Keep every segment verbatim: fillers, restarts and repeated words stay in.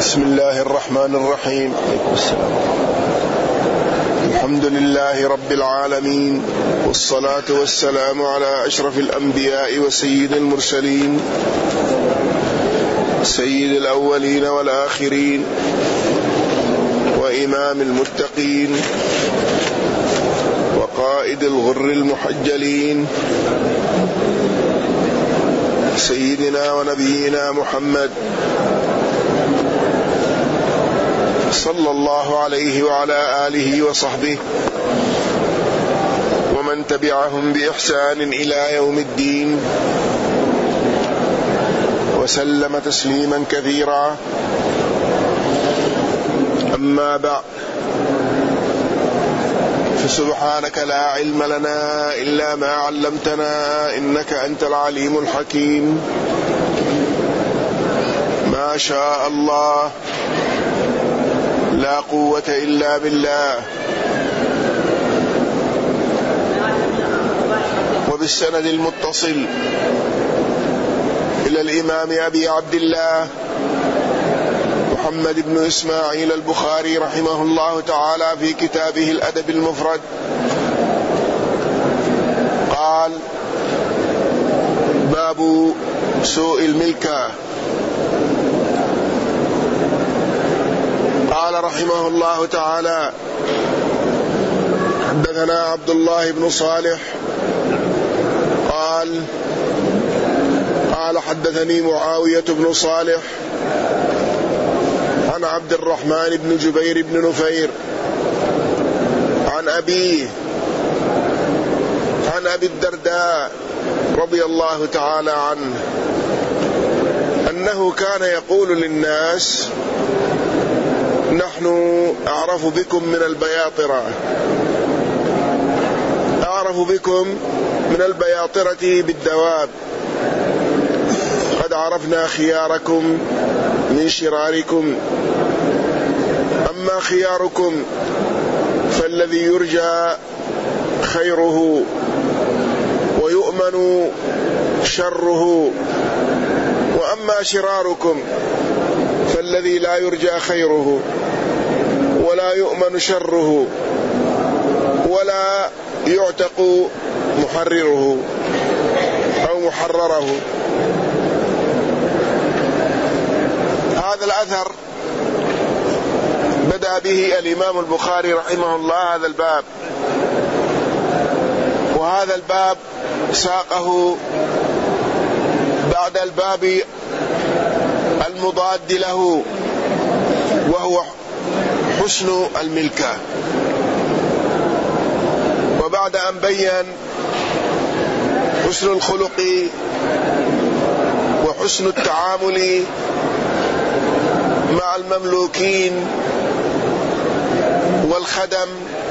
بسم الله الرحمن الرحيم. الحمد لله رب العالمين، والصلاة والسلام على أشرف الأنبياء وسيد المرسلين، سيد الأولين والآخرين، وإمام المتقين، وقائد الغر المحجلين، سيدنا ونبينا محمد صلى الله عليه وعلى آله وصحبه ومن تبعهم بإحسان إلى يوم الدين، وسلم تسليما كثيرا. أما بعد، فسبحانك لا علم لنا إلا ما علمتنا إنك أنت العليم الحكيم. ما شاء الله لا قوة إلا بالله. وبالسند المتصل إلى الإمام أبي عبد الله محمد بن إسماعيل البخاري رحمه الله تعالى في كتابه الأدب المفرد قال: باب سوء الملكة. قال رحمه الله تعالى: حدثنا عبد الله بن صالح قال قال حدثني معاوية بن صالح عن عبد الرحمن بن جبير بن نفير عن أبيه عن أبي الدرداء رضي الله تعالى عنه أنه كان يقول للناس: نحن أعرف بكم من البياطرة أعرف بكم من البياطرة بالدواب، قد عرفنا خياركم من شراركم، أما خياركم فالذي يرجى خيره ويؤمن شره، وأما شراركم فالذي لا يرجى خيره ولا يؤمن شره ولا يعتق محرره أو محرره. هذا الأثر بدأ به الإمام البخاري رحمه الله هذا الباب، وهذا الباب ساقه بعد الباب المضاد له وهو حسن الملكة. وبعد أن بين حسن الخلق وحسن التعامل مع المملوكين والخدم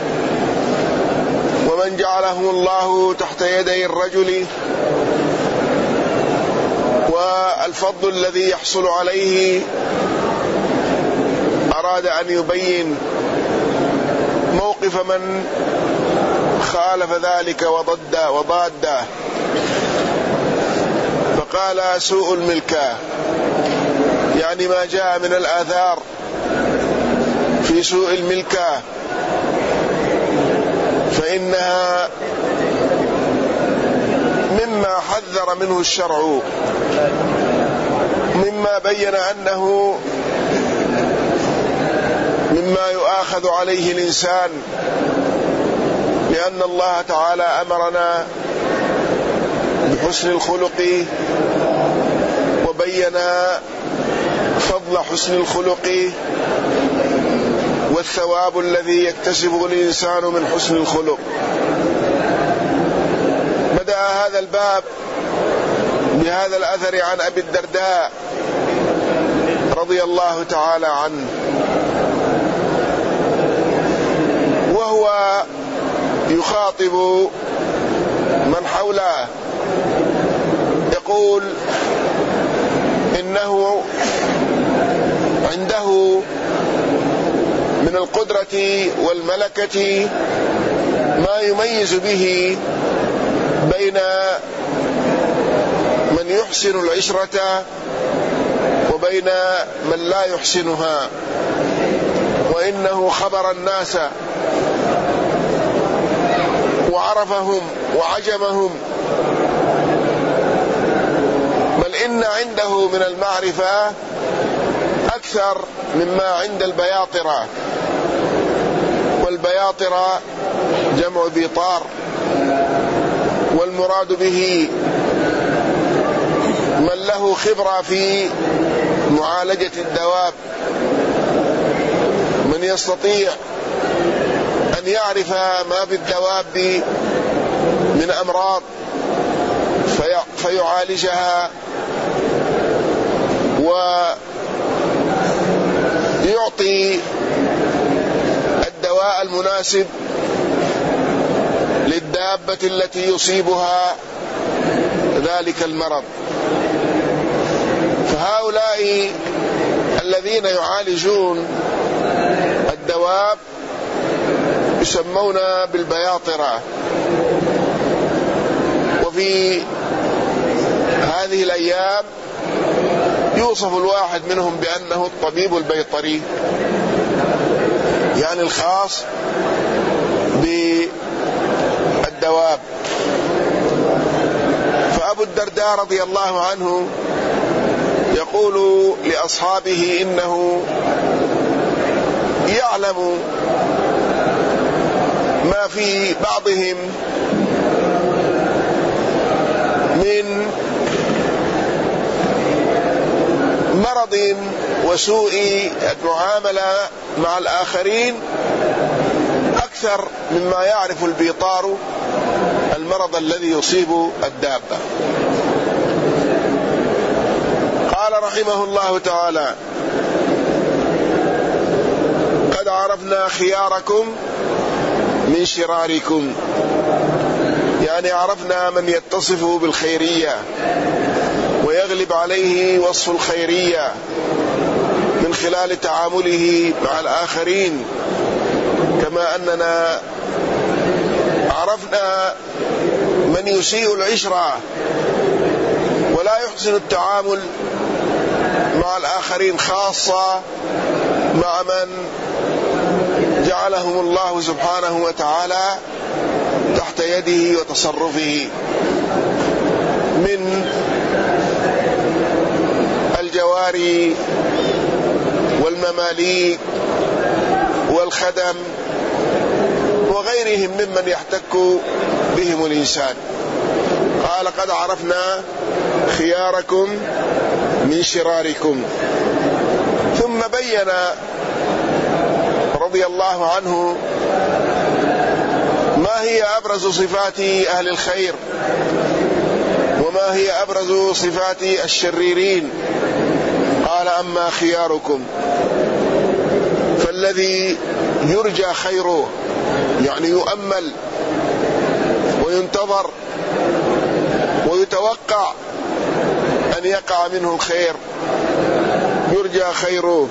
ومن جعلهم الله تحت يدي الرجل، والفضل الذي يحصل عليه، أراد أن يبين موقف من خالف ذلك وضد وضاده، فقال: سوء الملكة، يعني ما جاء من الآثار في سوء الملكة، فإنها مما حذر منه الشرع، مما بين أنه مما يؤاخذ عليه الإنسان، لأن الله تعالى أمرنا بحسن الخلق وبين فضل حسن الخلق والثواب الذي يكتسبه الإنسان من حسن الخلق. بدأ هذا الباب بهذا الأثر عن أبي الدرداء رضي الله تعالى عنه، وهو يخاطب من حوله، يقول إنه عنده من القدرة والملكة ما يميز به بين من يحسن العشرة بين من لا يحسنها، وإنه خبر الناس وعرفهم وعجمهم، بل إن عنده من المعرفة أكثر مما عند البياطرة، والبياطرة جمع بيطار، والمراد به من له خبرة في معالجة الدواب، من يستطيع أن يعرف ما بالدواب من أمراض فيعالجها ويعطي الدواء المناسب للدابة التي يصيبها ذلك المرض. فهؤلاء الذين يعالجون الدواب يسمون بالبياطرة. وفي هذه الأيام يوصف الواحد منهم بأنه الطبيب البيطري، يعني الخاص بالدواب. فأبو الدرداء رضي الله عنه يقول لأصحابه إنه يعلم ما في بعضهم من مرض وسوء المعاملة مع الآخرين أكثر مما يعرف البيطار المرض الذي يصيب الدابة. قال رحمه الله تعالى: قد عرفنا خياركم من شراركم، يعني عرفنا من يتصف بالخيرية ويغلب عليه وصف الخيرية من خلال تعامله مع الآخرين، كما أننا عرفنا من يسيء العشرة ولا يحسن التعامل مع الآخرين، خاصة مع من جعلهم الله سبحانه وتعالى تحت يده وتصرفه من الجواري والمماليك والخدم وغيرهم ممن يحتك بهم الإنسان. قال: قد عرفنا خياركم من شراركم. ثم بين رضي الله عنه ما هي أبرز صفات أهل الخير وما هي أبرز صفات الشريرين. قال: أما خياركم فالذي يرجى خيره، يعني يؤمل وينتظر ويتوقع أن يقع منه الخير، يرجى خيره.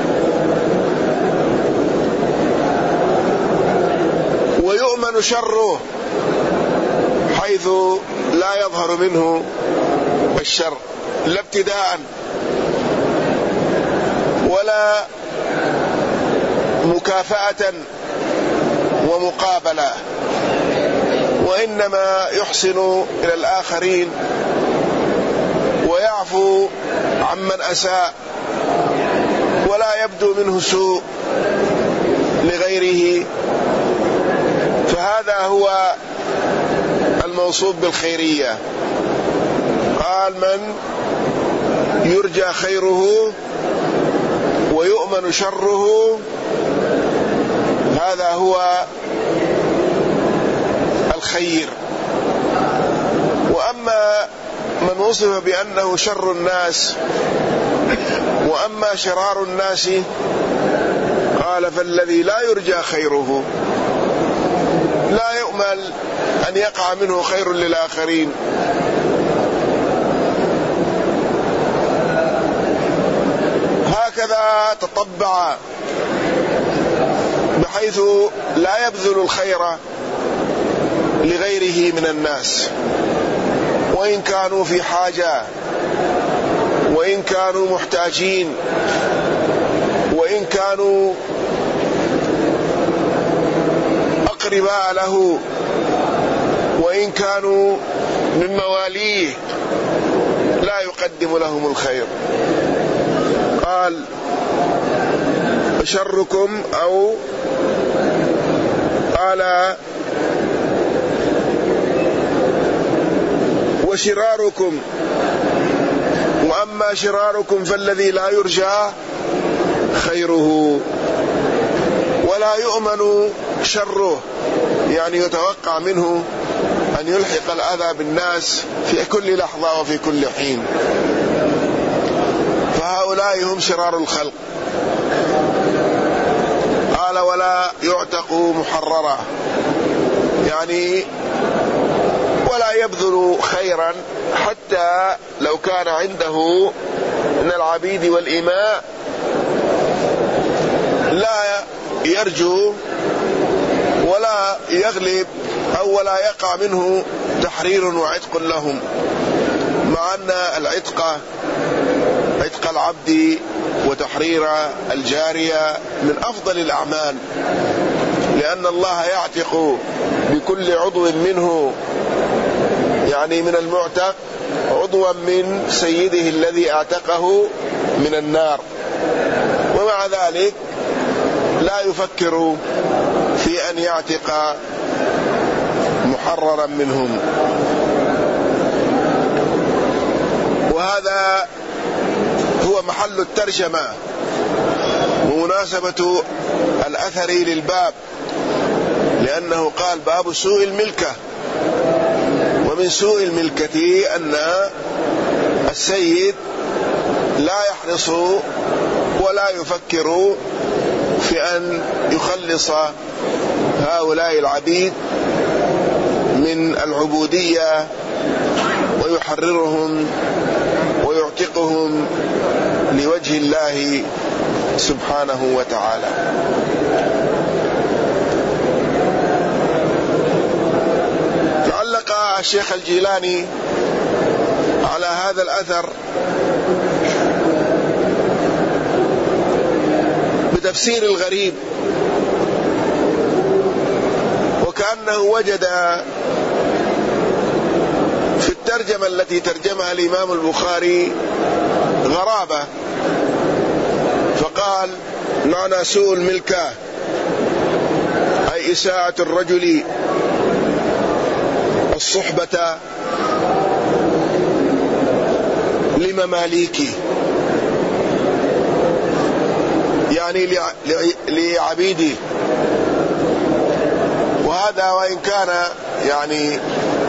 ويؤمن شره حيث لا يظهر منه الشر، لا ابتداء ولا مكافأة ومقابلة، وإنما يحسن إلى الآخرين ويعفو عمن أساء ولا يبدو منه سوء لغيره. فهذا هو الموصوف بالخيرية. قال: من يرجى خيره ويؤمن شره، هذا هو الخير. وأما من وصف بأنه شر الناس وأما شرار الناس، قال: فالذي لا يرجى خيره، لا يؤمل أن يقع منه خير للآخرين. هكذا تطبع بحيث لا يبذل الخير لغيره من الناس وإن كانوا في حاجة وإن كانوا محتاجين، وإن كانوا أقرباء له، وإن كانوا من مواليه، لا يقدم لهم الخير. قال شركم، أو قال وشراركم، وأما شراركم فالذي لا يرجى خيره ولا يؤمن شره، يعني يتوقع منه أن يلحق الأذى بالناس في كل لحظة وفي كل حين. فهؤلاء هم شرار الخلق. قال ولا يعتق محررا، يعني ولا يبذل خيرا حتى لو كان عنده من العبيد والإماء، لا يرجو ولا يغلب أو ولا يقع منه تحرير وعتق لهم، مع أن العتق، عتق العبد وتحرير الجارية من أفضل الأعمال، لأن الله يعتق بكل عضو منه، يعني من المعتق عضوا من سيده الذي اعتقه من النار، ومع ذلك لا يفكر في أن يعتق محررا منهم. وهذا هو محل الترجمة ومناسبة الأثر للباب، لأنه قال باب سوء الملكة، ومن سوء الملكة أن السيد لا يحرص ولا يفكر في أن يخلص هؤلاء العبيد من العبودية ويحررهم ويعتقهم لوجه الله سبحانه وتعالى. علق الشيخ الجيلاني على هذا الأثر بتفسير الغريب، وكأنه وجد في الترجمة التي ترجمها الإمام البخاري غرابة، فقال معنى سوء الملكة أي إساءة الرجل الصحبة لمماليكه، يعني لعبيده. وهذا وإن كان يعني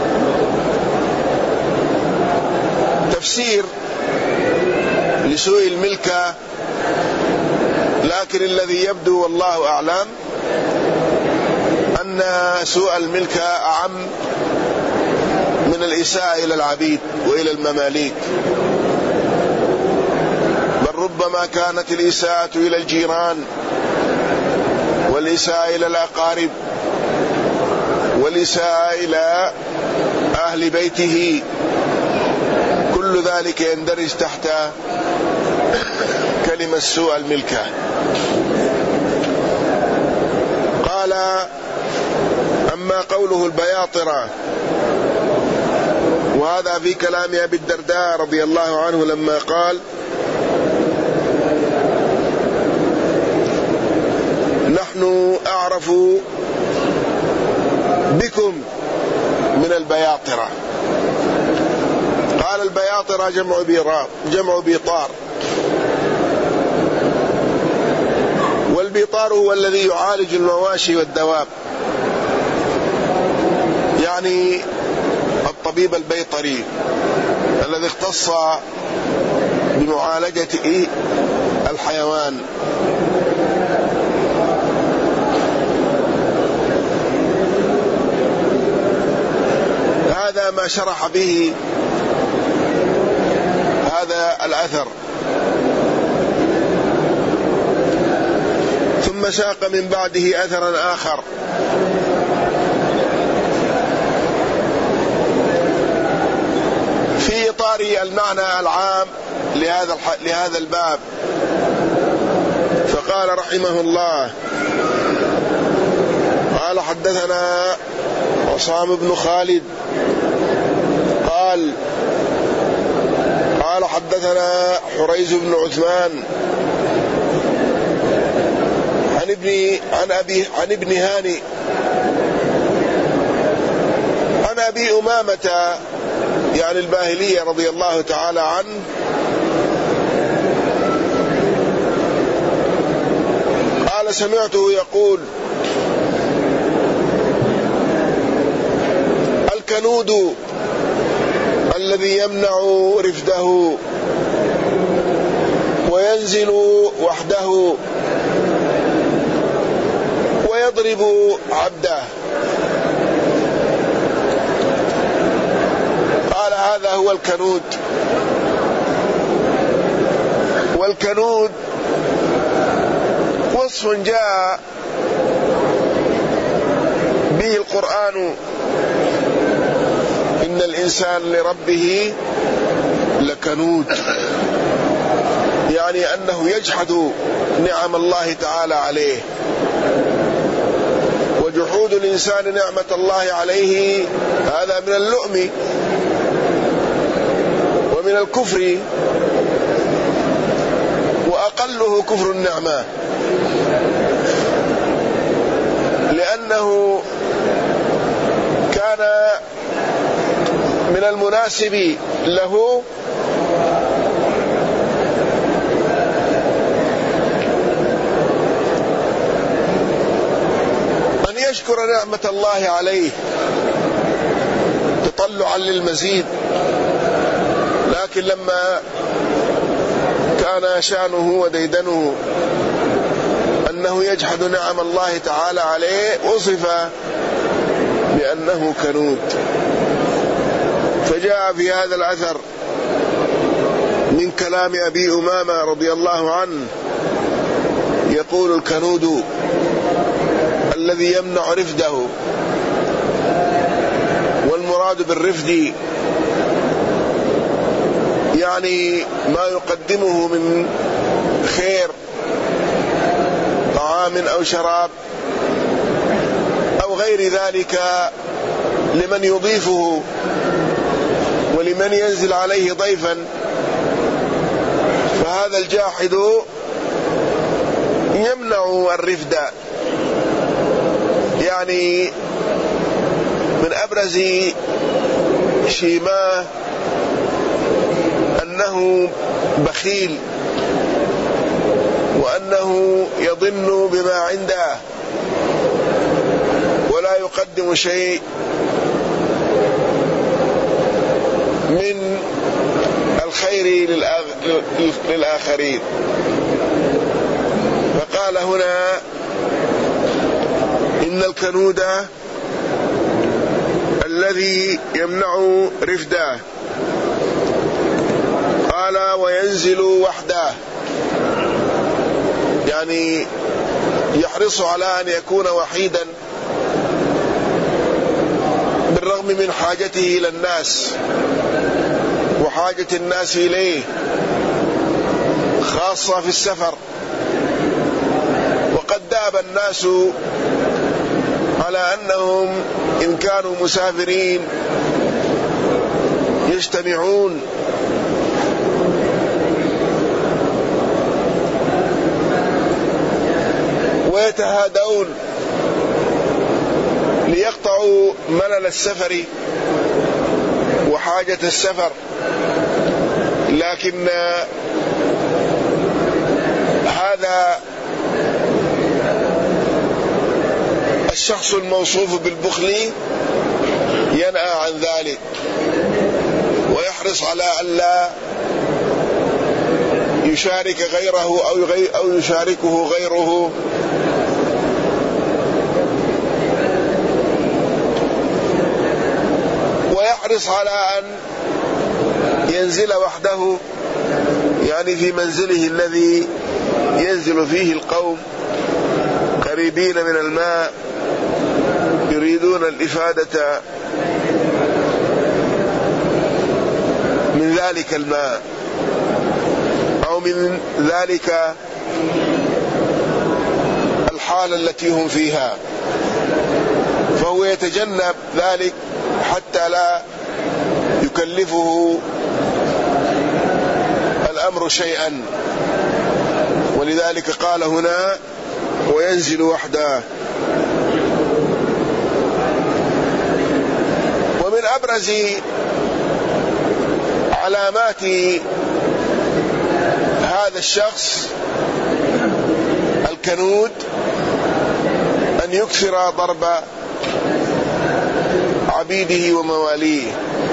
تفسير لسوء الملكة، لكن الذي يبدو والله أعلم أن سوء الملكة أعم من الإساءة إلى العبيد وإلى المماليك، بل ربما كانت الإساءة إلى الجيران، والإساءة إلى الأقارب، والإساءة إلى أهل بيته، كل ذلك يندرج تحت كلمة سوء الملكة. قال أما قوله البياطرة، وهذا في كلام أبي الدرداء رضي الله عنه لما قال نحن أعرف بكم من البياطرة. قال البياطرة جمع بيراب، جمع بيطار، والبيطار هو الذي يعالج المواشي والدواب، يعني الطبيب البيطري الذي اختص بمعالجة الحيوان. هذا ما شرح به هذا الأثر. ثم ساق من بعده أثرا آخر في إطار المعنى العام لهذا لهذا الباب، فقال رحمه الله: قال حدثنا عصام بن خالد قال قال حدثنا حريز بن عثمان عن ابن عن ابي عن ابن هاني عن ابي امامه يعني الباهلي رضي الله تعالى عنه قال: سمعته يقول: الكنود الذي يمنع رفده وينزل وحده ويضرب عبده. قال: هذا هو الكنود. والكنود وصف جاء به القرآن: إن الإنسان لربه لكنود، يعني أنه يجحد نعم الله تعالى عليه. وجحود الإنسان نعمة الله عليه هذا من اللؤم ومن الكفر، وأقله كفر النعمة، لأنه كان من المناسب له أن يشكر نعمة الله عليه تطلعا للمزيد، لكن لما كان شأنه وديدنه أنه يجحد نعم الله تعالى عليه وصف بأنه كنود. فجاء في هذا الأثر من كلام أبي أمامة رضي الله عنه يقول: الكنود الذي يمنع رفده. والمراد بالرفد يعني ما يقدمه من خير، طعام أو شراب أو غير ذلك، لمن يضيفه ولمن ينزل عليه ضيفا. فهذا الجاحد يمنع الرفد، يعني من أبرز شيماه أنه بخيل، وأنه يظن بما عنده ولا يقدم شيء من الخير للآخرين. فقال هنا: إن الكنود الذي يمنع رفده. قال: وينزل وحده، يعني يحرص على أن يكون وحيدا بالرغم من حاجته إلى الناس وحاجة الناس إليه، خاصة في السفر. وقد داب الناس على أنهم إن كانوا مسافرين يجتمعون ويتهادون ليقطعوا ملل السفر وحاجة السفر، لكن هذا الشخص الموصوف بالبخل ينأى عن ذلك ويحرص على ألا يشارك غيره أو يشاركه غيره، ويحرص على أن ينزل وحده، يعني في منزله الذي ينزل فيه القوم قريبين من الماء يريدون الإفادة من ذلك الماء. أو من ذلك الحالة التي هم فيها، فهو يتجنب ذلك حتى لا يكلفه الأمر شيئا، ولذلك قال هنا وينزل وحده. ومن أبرز علامات هذا الشخص الكنود أن يكثر ضرب عبيده ومواليه،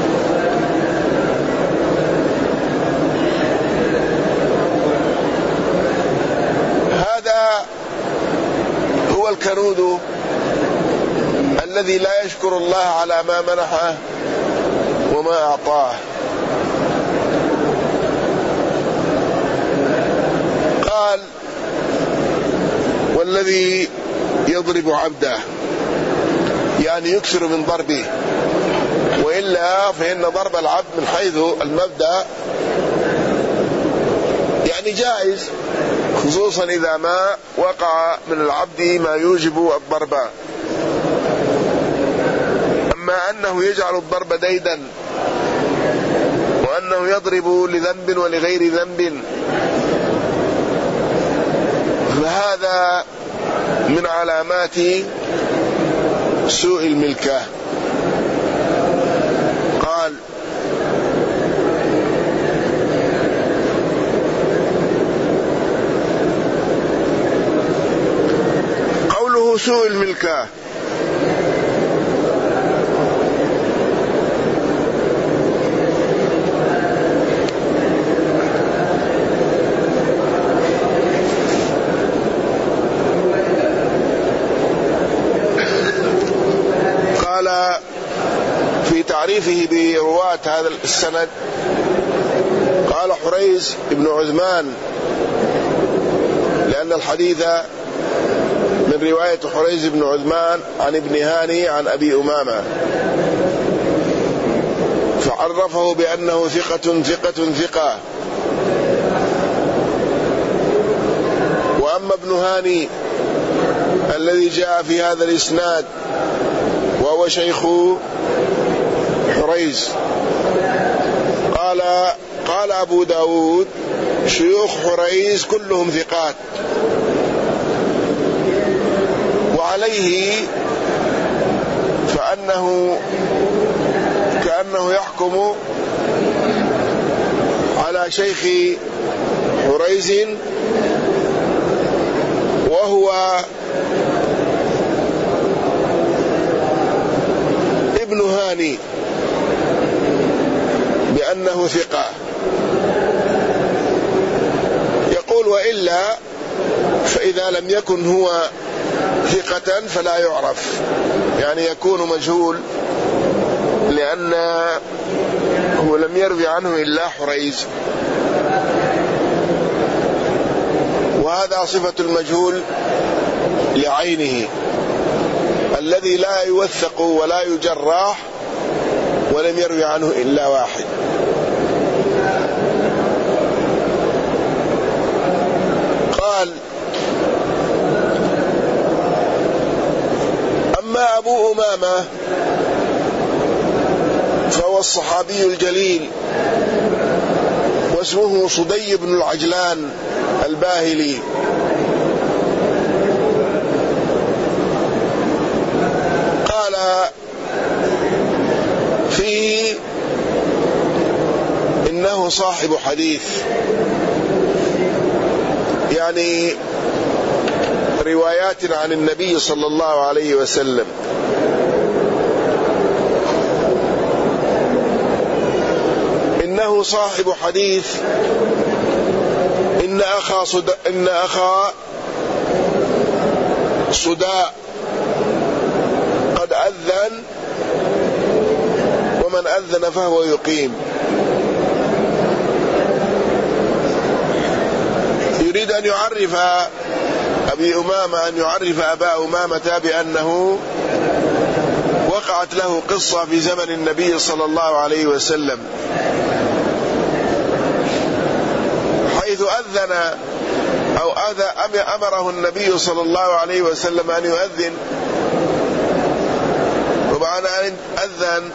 هذا هو الكنود الذي لا يشكر الله على ما منحه وما أعطاه. قال والذي يضرب عبده، يعني يكثر من ضربه، وإلا فإن ضرب العبد من حيث المبدأ يعني جائز، خصوصا إذا ما وقع من العبد ما يوجب الضرب. أما أنه يجعل الضرب ديدا وأنه يضرب لذنب ولغير ذنب، فهذا من علامات سوء الملكة. قال قوله سوء الملكة، في تعريفه برواة هذا السند قال حريز بن عثمان، لأن الحديث من رواية حريز بن عثمان عن ابن هاني عن أبي أمامة، فعرفه بأنه ثقة ثقة ثقة. وأما ابن هاني الذي جاء في هذا الإسناد وهو شيخ حريز، قال قال أبو داود شيوخ حريز كلهم ثقات، وعليه فأنه كأنه يحكم على شيخ حريز وهو ابن هاني بأنه ثقة. يقول وإلا فإذا لم يكن هو ثقة فلا يعرف، يعني يكون مجهول، لأن هو لم يروي عنه إلا حريز، وهذا صفة المجهول لعينه الذي لا يوثق ولا يجرح ولم يروي عنه إلا واحد. قال أما أبو أمامة فهو الصحابي الجليل واسمه صدي بن العجلان الباهلي، قال فيه إنه صاحب حديث، يعني روايات عن النبي صلى الله عليه وسلم. إنه صاحب حديث، إن أخا صد... إن أخا صداء قد أذن، ومن أذن فهو يقيم. يريد أن يعرف أبي أمامة أن يعرف أبا أمامة بأنه وقعت له قصة في زمن النبي صلى الله عليه وسلم، حيث أذن أو أمره النبي صلى الله عليه وسلم أن يؤذن، وبعد أن أذن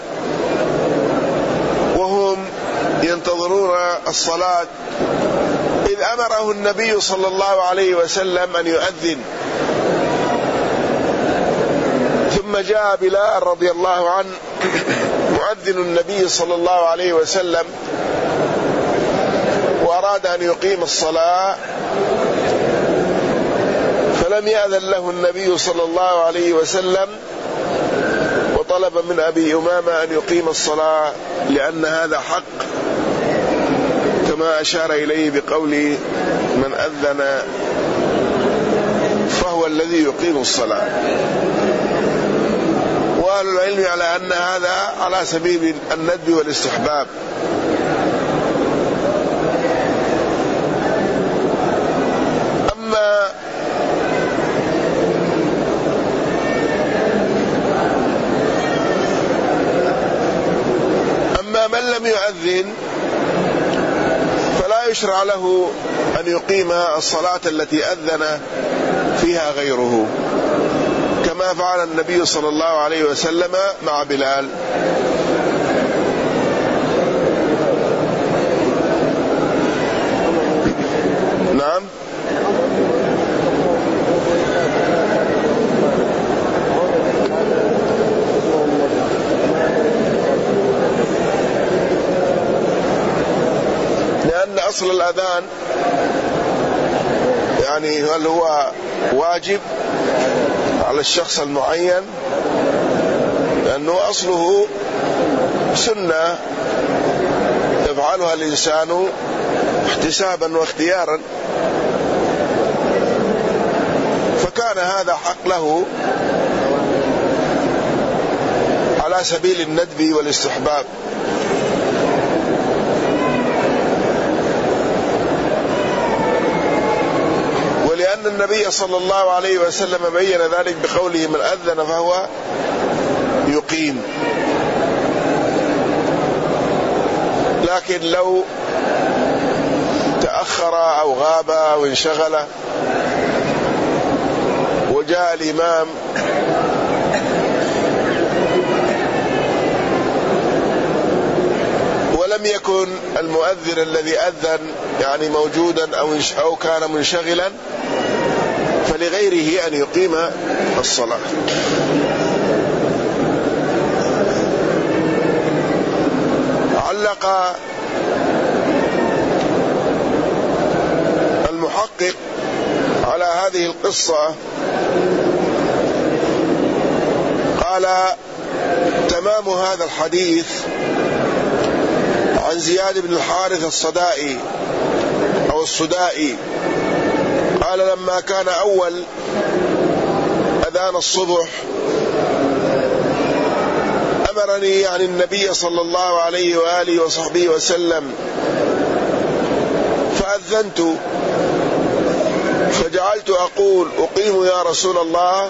وهم ينتظرون الصلاة إذ أمره النبي صلى الله عليه وسلم أن يؤذن، ثم جاء بلال رضي الله عنه مؤذن النبي صلى الله عليه وسلم وأراد أن يقيم الصلاة، فلم يأذن له النبي صلى الله عليه وسلم، وطلب من أبي أمامة أن يقيم الصلاة لأن هذا حق، كما أشار إليه بقول من أذن فهو الذي يقيم الصلاة. وأهل العلم على أن هذا على سبيل الندب والاستحباب. أما أما من لم يؤذن فلا يشرع له أن يقيم الصلاة التي أذن فيها غيره، كما فعل النبي صلى الله عليه وسلم مع بلال. نعم. لأن أصل الأذان يعني هل هو واجب على الشخص المعين؟ لأنه أصله سنة يفعلها الإنسان احتسابا واختيارا، فكان هذا حق له على سبيل الندب والاستحباب. ولأن النبي صلى الله عليه وسلم بين ذلك بقوله من أذن فهو يقيم. لكن لو تأخر أو غاب أو انشغل وجاء الإمام ولم يكن المؤذن الذي أذن يعني موجودا أو كان منشغلا، فلغيره أن يقيم الصلاة. علق المحقق على هذه القصة قال تمام هذا الحديث عن زياد بن الحارث الصدائي أو الصدائي قال لما كان أول أذان الصبح أمرني يعني النبي صلى الله عليه وآله وصحبه وسلم فأذنت، فجعلت أقول أقيم يا رسول الله،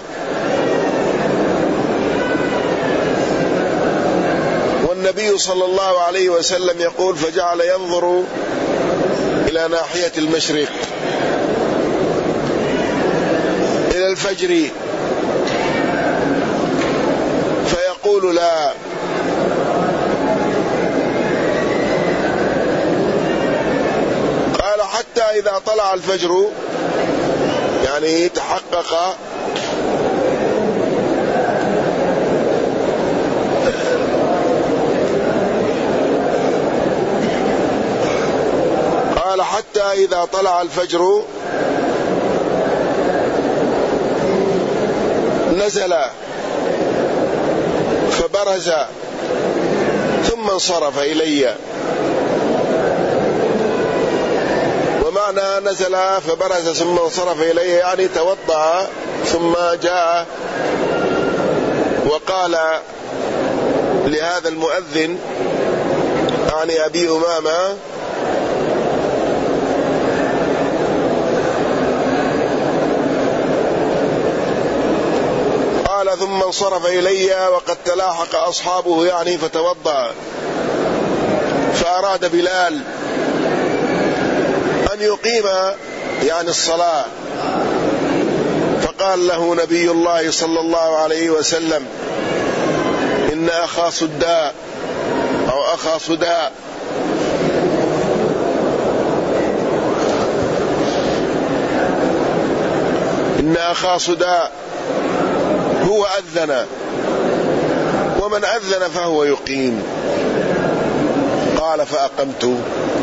والنبي صلى الله عليه وسلم يقول فجعل ينظر إلى ناحية المشرق إلى الفجر فيقول لا، قال حتى إذا طلع الفجر يعني تحقق قال حتى إذا طلع الفجر نزل فبرز ثم انصرف إلي. ومعنى نزل فبرز ثم انصرف إلي يعني توضأ ثم جاء وقال لهذا المؤذن يعني أبي أمامة قال ثم انصرف إلي وقد تلاحق أصحابه يعني فتوضأ، فأراد بلال أن أن يقيم يعني الصلاة. فقال له نبي الله صلى الله عليه وسلم: إن أخا صداء أو أخا صداء إن أخا صداء هو أذن، ومن أذن فهو يقيم. قال: فأقمت.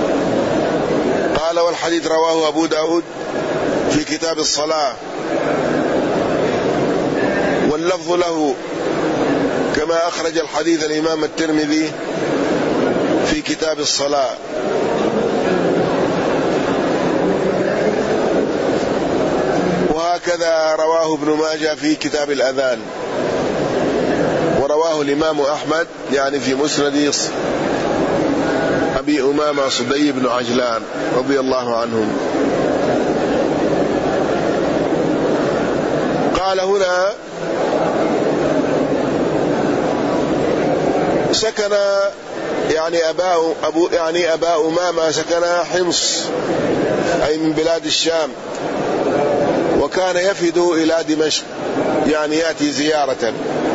قال: والحديث رواه أبو داود في كتاب الصلاة، واللفظ له، كما أخرج الحديث الإمام الترمذي في كتاب الصلاة. وهكذا رواه ابن ماجه في كتاب الأذان، ورواه الإمام أحمد يعني في مسند أبي أمامة صدي بن عجلان رضي الله عنهم. قال هنا: سكن يعني أبا أبو يعني أبا أمامة سكن حمص، أي من بلاد الشام، وكان يفد إلى دمشق يعني يأتي زيارة.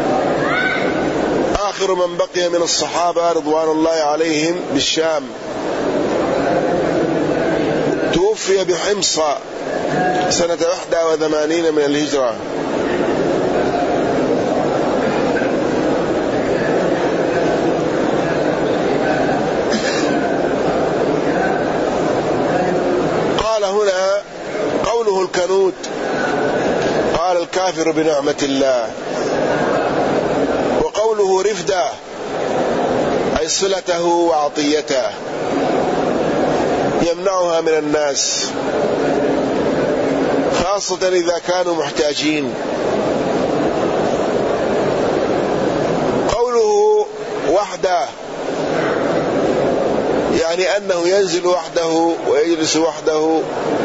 آخر من بقي من الصحابة رضوان الله عليهم بالشام، توفي بحمص سنة إحدى وثمانين من الهجرة. قال هنا: قوله الكنود، قال: الكافر بنعمة الله. وقوله رفدة أي صلته وعطيته، يمنعها من الناس خاصة إذا كانوا محتاجين. قوله وحده يعني أنه ينزل وحده ويجلس وحده،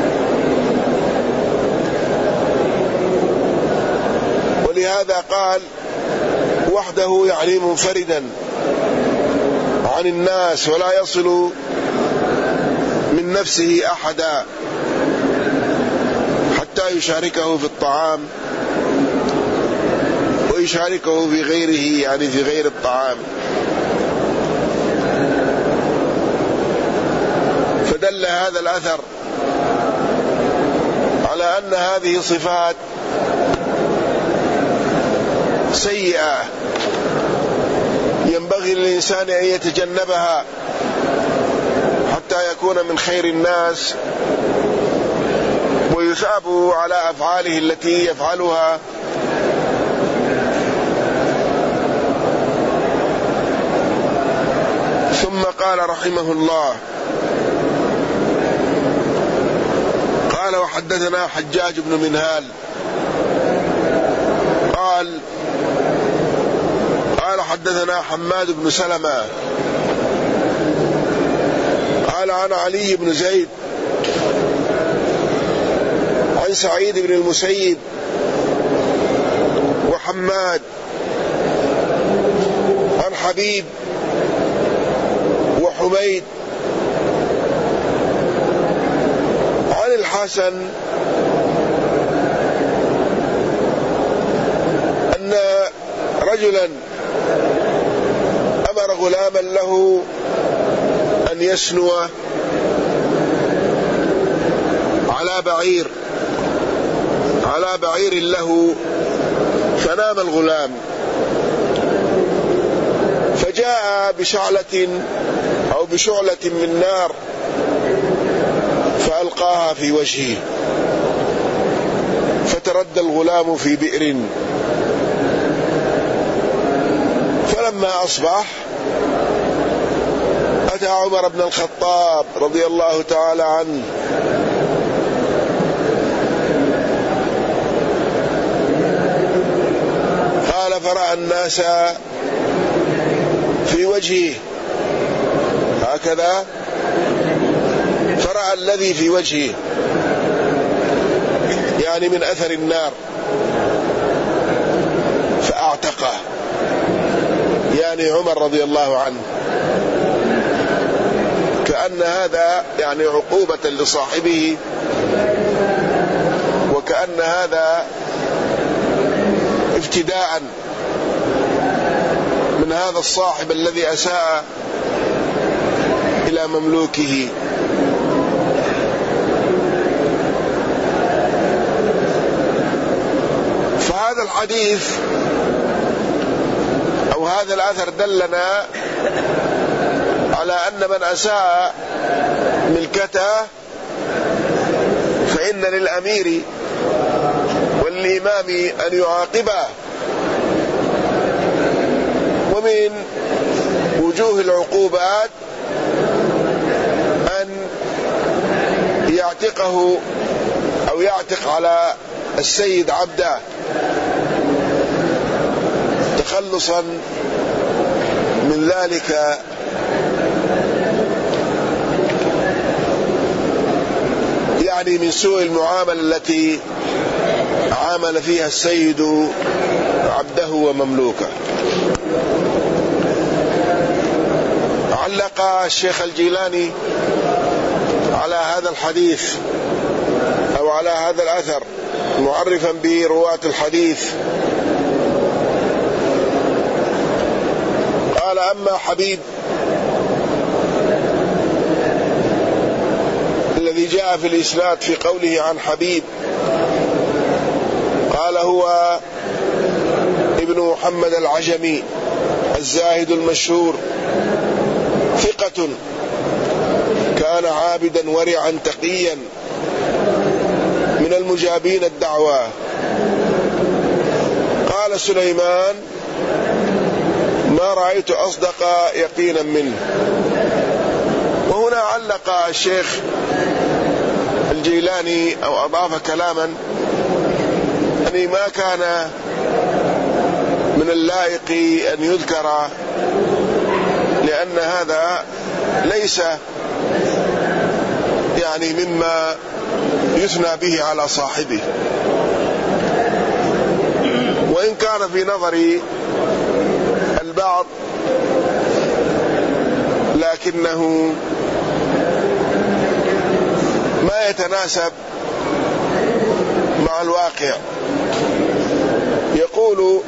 ولهذا قال وحده يعني منفردا عن الناس، ولا يصل من نفسه أحدا حتى يشاركه في الطعام ويشاركه في غيره يعني في غير الطعام. فدل هذا الأثر على أن هذه صفات سيئة ينبغي للإنسان أن يتجنبها حتى يكون من خير الناس ويثاب على أفعاله التي يفعلها. ثم قال رحمه الله: قال: وحدثنا حجاج بن منهال قال قال حدثنا حماد بن سلمة قال عن علي بن زيد عن سعيد بن المسيب وحماد عن حبيب وحميد عن الحسن أن رجلا أمر غلاما له أن يسنو على بعير على بعير له، فنام الغلام، فجاء بشعلة أو بشعلة من نار فألقاها في وجهه، فتردى الغلام في بئر. فلما أصبح أتى عمر بن الخطاب رضي الله تعالى عنه قال: فرأى الناس في وجهه هكذا، فرأى الذي في وجهه يعني من أثر النار فأعتقه، يعني عمر رضي الله عنه، وكأن هذا يعني عقوبة لصاحبه، وكأن هذا افتداء من هذا الصاحب الذي أساء إلى مملوكه. فهذا الحديث أو هذا الأثر دلنا على أن من أساء ملكته فإن للأمير والإمام أن يعاقبه. ومن وجوه العقوبات أن يعتقه أو يعتق على السيد عبده تخلصا من ذلك يعني من سوء المعاملة التي عامل فيها السيد عبده ومملوكه. علق الشيخ الجيلاني على هذا الحديث أو على هذا الأثر معرفا برواة الحديث، قال: أما حبيب الذي جاء في الإسناد في قوله عن حبيب، قال: هو ابن محمد العجمي الزاهد المشهور، ثقة، كان عابدا ورعا تقيا من المجابين الدعوة. قال سليمان: ما رأيت أصدق يقينا منه. وهنا علق الشيخ الجيلاني أو أضاف كلاما أني ما كان من اللائق أن يذكر، لأن هذا ليس يعني مما يثنى به على صاحبه، وإن كان في نظر البعض لكنه ما يتناسب مع الواقع. يقول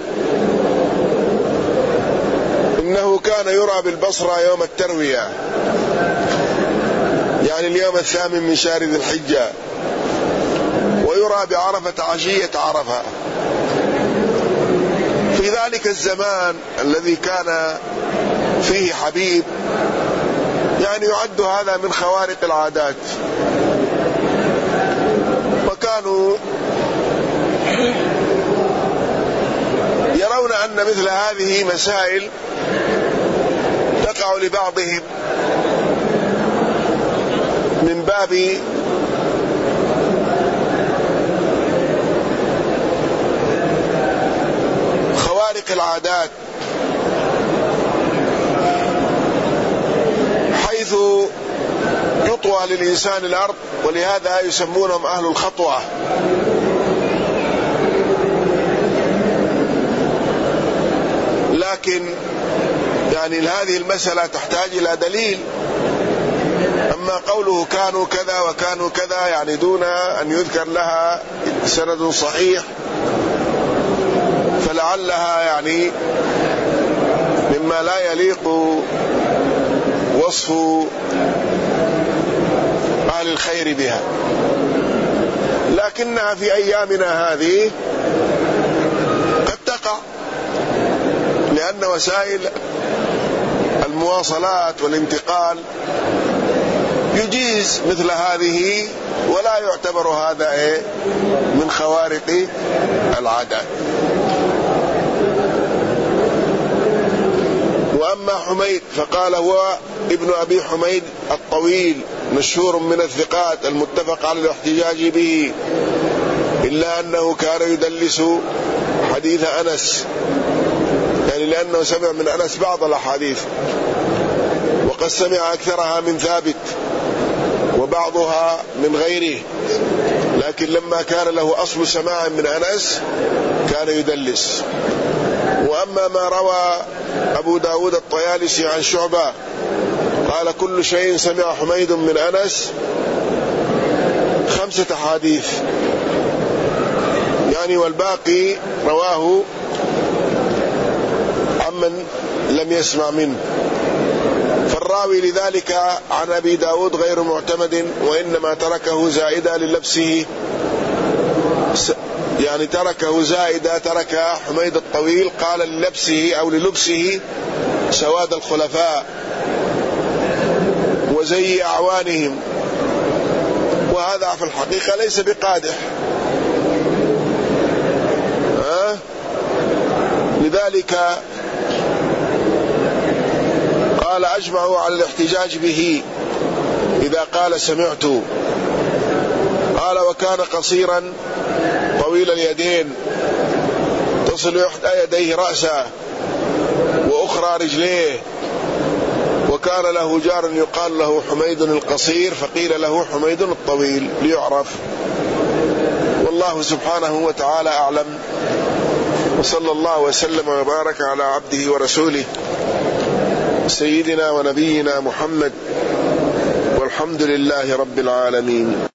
إنه كان يرى بالبصرة يوم التروية، يعني اليوم الثامن من شهر ذي الحجة، ويرى بعرفة عشية عرفة. في ذلك الزمان الذي كان فيه حبيب يعني يعد هذا من خوارق العادات، وكانوا يرون أن مثل هذه مسائل تقع لبعضهم من باب خوارق العادات، حيث يطوى للإنسان الأرض، ولهذا يسمونهم أهل الخطوة. لكن يعني هذه المسألة تحتاج إلى دليل. أما قوله كانوا كذا وكانوا كذا يعني دون أن يذكر لها سند صحيح، فلعلها يعني مما لا يليق وصف أهل الخير بها. لكنها في أيامنا هذه قد تقع، لأن وسائل المواصلات والانتقال يجيز مثل هذه، ولا يعتبر هذا إيه من خوارق العادات. وأما حميد فقال: هو ابن أبي حميد الطويل، مشهور من الثقات المتفق على الاحتجاج به، إلا أنه كان يدلس حديث أنس، يعني لأنه سمع من أنس بعض الأحاديث، وقد سمع أكثرها من ثابت وبعضها من غيره، لكن لما كان له أصل سماع من أنس كان يدلس. وأما ما روى أبو داود الطيالسي عن شعبة قال كل شيء سمع حميد من أنس خمسة أحاديث يعني، والباقي رواه عمن لم يسمع منه. فالراوي لذلك عن أبي داود غير معتمد، وإنما تركه زائدة للبسه، يعني تركه زائدة، ترك حميد الطويل قال للبسه أو للبسه سواد الخلفاء وزي أعوانهم، وهذا في الحقيقة ليس بقادح. أه؟ لذلك قال أجمعوا على الاحتجاج به إذا قال سمعت. قال وكان قصيرا طويل اليدين تصل إحدى يديه رأسه وأخرى رجليه، وكان له جار يقال له حميد القصير فقيل له حميد الطويل ليعرف. والله سبحانه وتعالى أعلم، وصلى الله وسلم وبارك على عبده ورسوله سيدنا ونبينا محمد، والحمد لله رب العالمين.